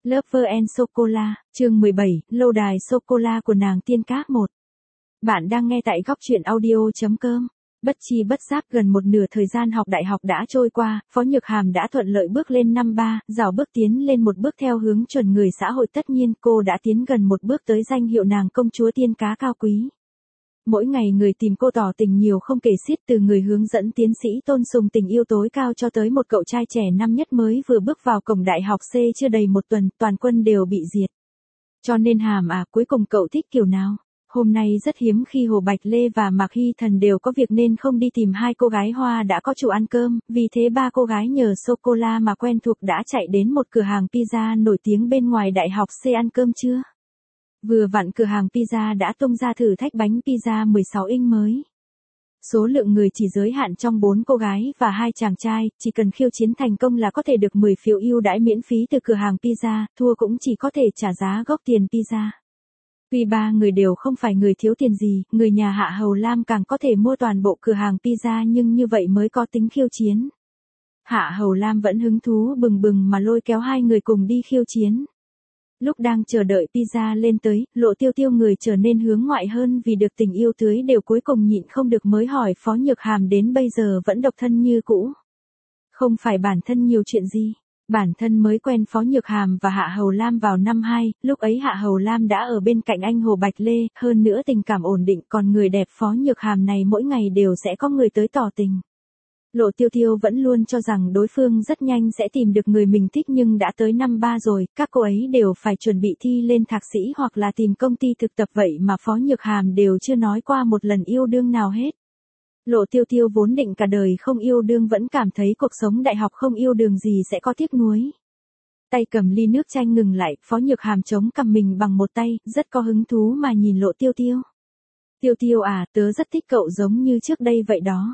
Lover and Sô-cô-la, chương 17, lâu đài sô-cô-la của nàng tiên cá 1. Bạn đang nghe tại góc truyện audio.com. Bất chi bất giác gần một nửa thời gian học đại học đã trôi qua, Phó Nhược Hàm đã thuận lợi bước lên năm 3, rào bước tiến lên một bước theo hướng chuẩn người xã hội, tất nhiên cô đã tiến gần một bước tới danh hiệu nàng công chúa tiên cá cao quý. Mỗi ngày người tìm cô tỏ tình nhiều không kể xiết, từ người hướng dẫn tiến sĩ tôn sùng tình yêu tối cao cho tới một cậu trai trẻ năm nhất mới vừa bước vào cổng đại học C chưa đầy một tuần, toàn quân đều bị diệt. Cho nên Hàm à, cuối cùng cậu thích kiểu nào? Hôm nay rất hiếm khi Hồ Bạch Lê và Mạc Hy Thần đều có việc nên không đi tìm hai cô gái Hoa đã có chủ ăn cơm, vì thế ba cô gái nhờ sô-cô-la mà quen thuộc đã chạy đến một cửa hàng pizza nổi tiếng bên ngoài đại học C ăn cơm trưa. Vừa vặn cửa hàng pizza đã tung ra thử thách bánh pizza 16 inch mới. Số lượng người chỉ giới hạn trong 4 cô gái và 2 chàng trai, chỉ cần khiêu chiến thành công là có thể được 10 phiếu ưu đãi miễn phí từ cửa hàng pizza, thua cũng chỉ có thể trả giá gốc tiền pizza. Tuy ba người đều không phải người thiếu tiền gì, người nhà Hạ Hầu Lam càng có thể mua toàn bộ cửa hàng pizza, nhưng như vậy mới có tính khiêu chiến. Hạ Hầu Lam vẫn hứng thú bừng bừng mà lôi kéo hai người cùng đi khiêu chiến. Lúc đang chờ đợi pizza lên tới, Lộ Tiêu Tiêu người trở nên hướng ngoại hơn vì được tình yêu tưới đều, cuối cùng nhịn không được mới hỏi Phó Nhược Hàm đến bây giờ vẫn độc thân như cũ. Không phải bản thân nhiều chuyện gì. Bản thân mới quen Phó Nhược Hàm và Hạ Hầu Lam vào năm 2, lúc ấy Hạ Hầu Lam đã ở bên cạnh anh Hồ Bạch Lê, hơn nữa tình cảm ổn định, còn người đẹp Phó Nhược Hàm này mỗi ngày đều sẽ có người tới tỏ tình. Lộ Tiêu Tiêu vẫn luôn cho rằng đối phương rất nhanh sẽ tìm được người mình thích, nhưng đã tới năm 3 rồi, các cô ấy đều phải chuẩn bị thi lên thạc sĩ hoặc là tìm công ty thực tập, vậy mà Phó Nhược Hàm đều chưa nói qua một lần yêu đương nào hết. Lộ Tiêu Tiêu vốn định cả đời không yêu đương, vẫn cảm thấy cuộc sống đại học không yêu đương gì sẽ có tiếc nuối. Tay cầm ly nước chanh ngừng lại, Phó Nhược Hàm chống cằm mình bằng một tay, rất có hứng thú mà nhìn Lộ Tiêu Tiêu. Tiêu Tiêu à, tớ rất thích cậu giống như trước đây vậy đó.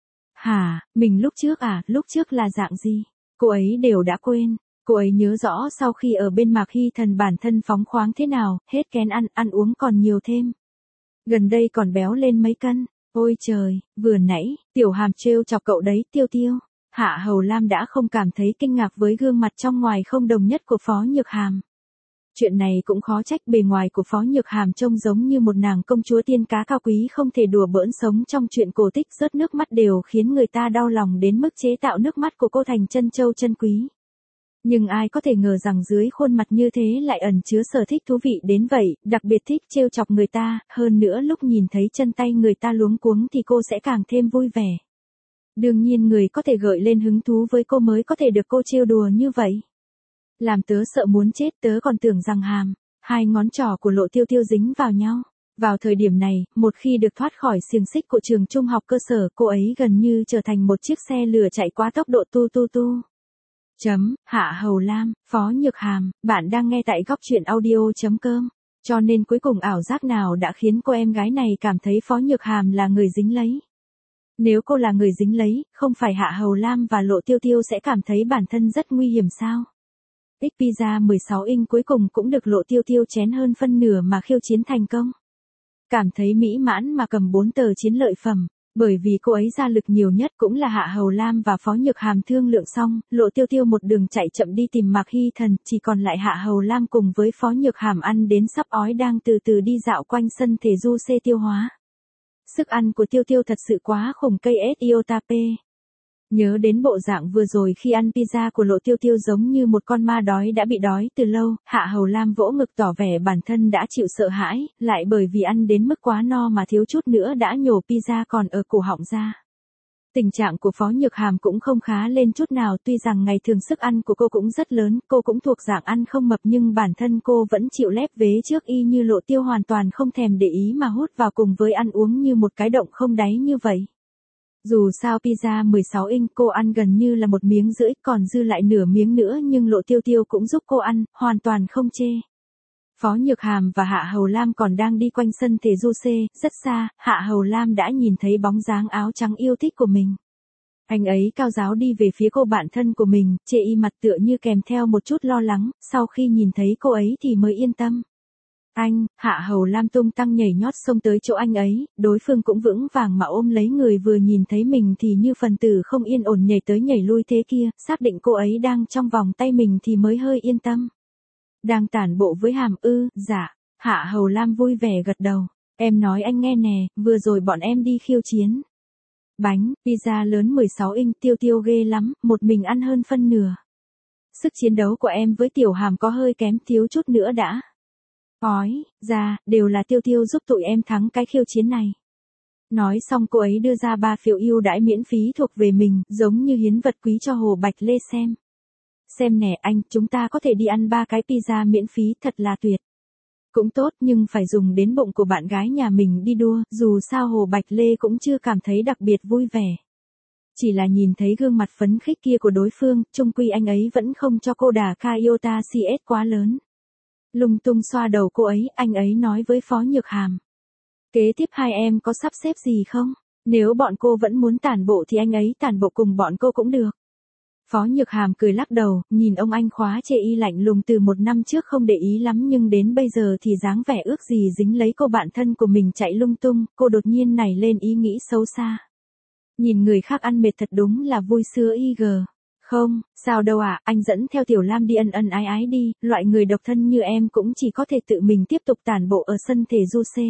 Hả, mình lúc trước à, lúc trước là dạng gì? Cô ấy đều đã quên. Cô ấy nhớ rõ sau khi ở bên Mạc Hy Thần bản thân phóng khoáng thế nào, hết kén ăn uống còn nhiều thêm. Gần đây còn béo lên mấy cân. Ôi trời, vừa nãy, Tiểu Hàm trêu chọc cậu đấy Tiêu Tiêu. Hạ Hầu Lam đã không cảm thấy kinh ngạc với gương mặt trong ngoài không đồng nhất của Phó Nhược Hàm. Chuyện này cũng khó trách, bề ngoài của Phó Nhược Hàm trông giống như một nàng công chúa tiên cá cao quý không thể đùa bỡn, sống trong chuyện cổ tích rớt nước mắt đều khiến người ta đau lòng đến mức chế tạo nước mắt của cô thành trân châu chân quý. Nhưng ai có thể ngờ rằng dưới khuôn mặt như thế lại ẩn chứa sở thích thú vị đến vậy, đặc biệt thích trêu chọc người ta, hơn nữa lúc nhìn thấy chân tay người ta luống cuống thì cô sẽ càng thêm vui vẻ. Đương nhiên người có thể gợi lên hứng thú với cô mới có thể được cô trêu đùa như vậy. Làm tớ sợ muốn chết, tớ còn tưởng rằng hai ngón trỏ của Lộ Tiêu Tiêu dính vào nhau. Vào thời điểm này, một khi được thoát khỏi xiềng xích của trường trung học cơ sở, cô ấy gần như trở thành một chiếc xe lửa chạy quá tốc độ tu. Hạ Hầu Lam, Phó Nhược Hàm, bạn đang nghe tại góc truyện audio.com. Cho nên cuối cùng ảo giác nào đã khiến cô em gái này cảm thấy Phó Nhược Hàm là người dính lấy? Nếu cô là người dính lấy, không phải Hạ Hầu Lam và Lộ Tiêu Tiêu sẽ cảm thấy bản thân rất nguy hiểm sao? Pizza 16 inch cuối cùng cũng được Lộ Tiêu Tiêu chén hơn phân nửa mà khiêu chiến thành công. Cảm thấy mỹ mãn mà cầm 4 tờ chiến lợi phẩm. Bởi vì cô ấy ra lực nhiều nhất cũng là Hạ Hầu Lam và Phó Nhược Hàm thương lượng xong, Lộ Tiêu Tiêu một đường chạy chậm đi tìm Mạc Hy Thần, chỉ còn lại Hạ Hầu Lam cùng với Phó Nhược Hàm ăn đến sắp ói đang từ từ đi dạo quanh sân thể du C tiêu hóa. Sức ăn của Tiêu Tiêu thật sự quá khủng, cây Iotape. Nhớ đến bộ dạng vừa rồi khi ăn pizza của Lộ Tiêu Tiêu giống như một con ma đói đã bị đói từ lâu, Hạ Hầu Lam vỗ ngực tỏ vẻ bản thân đã chịu sợ hãi, lại bởi vì ăn đến mức quá no mà thiếu chút nữa đã nhổ pizza còn ở cổ họng ra. Tình trạng của Phó Nhược Hàm cũng không khá lên chút nào, tuy rằng ngày thường sức ăn của cô cũng rất lớn, cô cũng thuộc dạng ăn không mập, nhưng bản thân cô vẫn chịu lép vế trước y như Lộ Tiêu, hoàn toàn không thèm để ý mà hút vào cùng với ăn uống như một cái động không đáy như vậy. Dù sao pizza 16 inch cô ăn gần như là 1,5 miếng, còn dư lại nửa miếng nữa, nhưng Lộ Tiêu Tiêu cũng giúp cô ăn, hoàn toàn không chê. Phó Nhược Hàm và Hạ Hầu Lam còn đang đi quanh sân thể du C, rất xa, Hạ Hầu Lam đã nhìn thấy bóng dáng áo trắng yêu thích của mình. Anh ấy cao ráo đi về phía cô bạn thân của mình, chê y mặt tựa như kèm theo một chút lo lắng, sau khi nhìn thấy cô ấy thì mới yên tâm. Hạ Hầu Lam tung tăng nhảy nhót xông tới chỗ anh ấy, đối phương cũng vững vàng mà ôm lấy người vừa nhìn thấy mình thì như phần tử không yên ổn nhảy tới nhảy lui thế kia, xác định cô ấy đang trong vòng tay mình thì mới hơi yên tâm. Đang tản bộ với Hàm ư, dạ. Hạ Hầu Lam vui vẻ gật đầu. Em nói anh nghe nè, vừa rồi bọn em đi khiêu chiến. Bánh, pizza lớn 16 inch Tiêu Tiêu ghê lắm, một mình ăn hơn phân nửa. Sức chiến đấu của em với Tiểu Hàm có hơi kém, thiếu chút nữa đã. Ói, ra, đều là Tiêu Tiêu giúp tụi em thắng cái khiêu chiến này. Nói xong cô ấy đưa ra 3 phiếu ưu đãi miễn phí thuộc về mình, giống như hiến vật quý cho Hồ Bạch Lê xem. Xem nè anh, chúng ta có thể đi ăn 3 cái pizza miễn phí, thật là tuyệt. Cũng tốt nhưng phải dùng đến bụng của bạn gái nhà mình đi đua, dù sao Hồ Bạch Lê cũng chưa cảm thấy đặc biệt vui vẻ. Chỉ là nhìn thấy gương mặt phấn khích kia của đối phương, chung quy anh ấy vẫn không cho cô đà Kaiota CS quá lớn. Lung tung xoa đầu cô ấy, anh ấy nói với Phó Nhược Hàm. Kế tiếp hai em có sắp xếp gì không? Nếu bọn cô vẫn muốn tản bộ thì anh ấy tản bộ cùng bọn cô cũng được. Phó Nhược Hàm cười lắc đầu, nhìn ông anh khóa chê y lạnh lùng từ 1 năm trước không để ý lắm nhưng đến bây giờ thì dáng vẻ ước gì dính lấy cô bạn thân của mình chạy lung tung, cô đột nhiên nảy lên ý nghĩ xấu xa. Nhìn người khác ăn mệt thật đúng là vui sữa IG. Không, sao đâu ạ, anh dẫn theo Tiểu Lam đi ân ân ái ái đi, loại người độc thân như em cũng chỉ có thể tự mình tiếp tục tản bộ ở sân thể du C.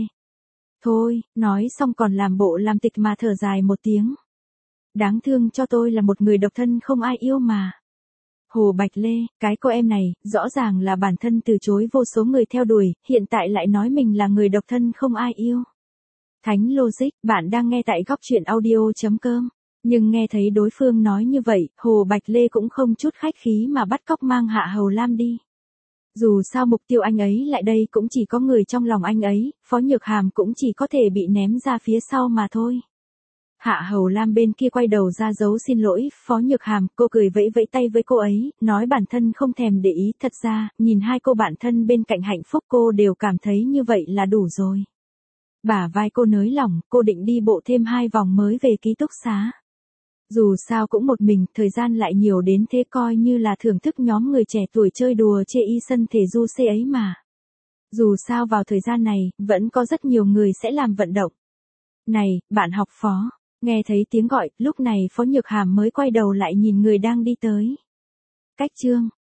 Thôi, nói xong còn làm bộ làm tịch mà thở dài một tiếng. Đáng thương cho tôi là một người độc thân không ai yêu mà. Hồ Bạch Lê, cái cô em này, rõ ràng là bản thân từ chối vô số người theo đuổi, hiện tại lại nói mình là người độc thân không ai yêu. Thánh Logic, bạn đang nghe tại góc truyện audio.com. Nhưng nghe thấy đối phương nói như vậy, Hồ Bạch Lê cũng không chút khách khí mà bắt cóc mang Hạ Hầu Lam đi. Dù sao mục tiêu anh ấy lại đây cũng chỉ có người trong lòng anh ấy, Phó Nhược Hàm cũng chỉ có thể bị ném ra phía sau mà thôi. Hạ Hầu Lam bên kia quay đầu ra dấu xin lỗi, Phó Nhược Hàm, cô cười vẫy vẫy tay với cô ấy, nói bản thân không thèm để ý, thật ra, nhìn hai cô bạn thân bên cạnh hạnh phúc cô đều cảm thấy như vậy là đủ rồi. Bả vai cô nới lỏng, cô định đi bộ thêm 2 vòng mới về ký túc xá. Dù sao cũng một mình, thời gian lại nhiều đến thế coi như là thưởng thức nhóm người trẻ tuổi chơi đùa chê y sân thể du C ấy mà. Dù sao vào thời gian này, vẫn có rất nhiều người sẽ làm vận động. Này, bạn học Phó. Nghe thấy tiếng gọi, lúc này Phó Nhược Hàm mới quay đầu lại nhìn người đang đi tới. Cách chương.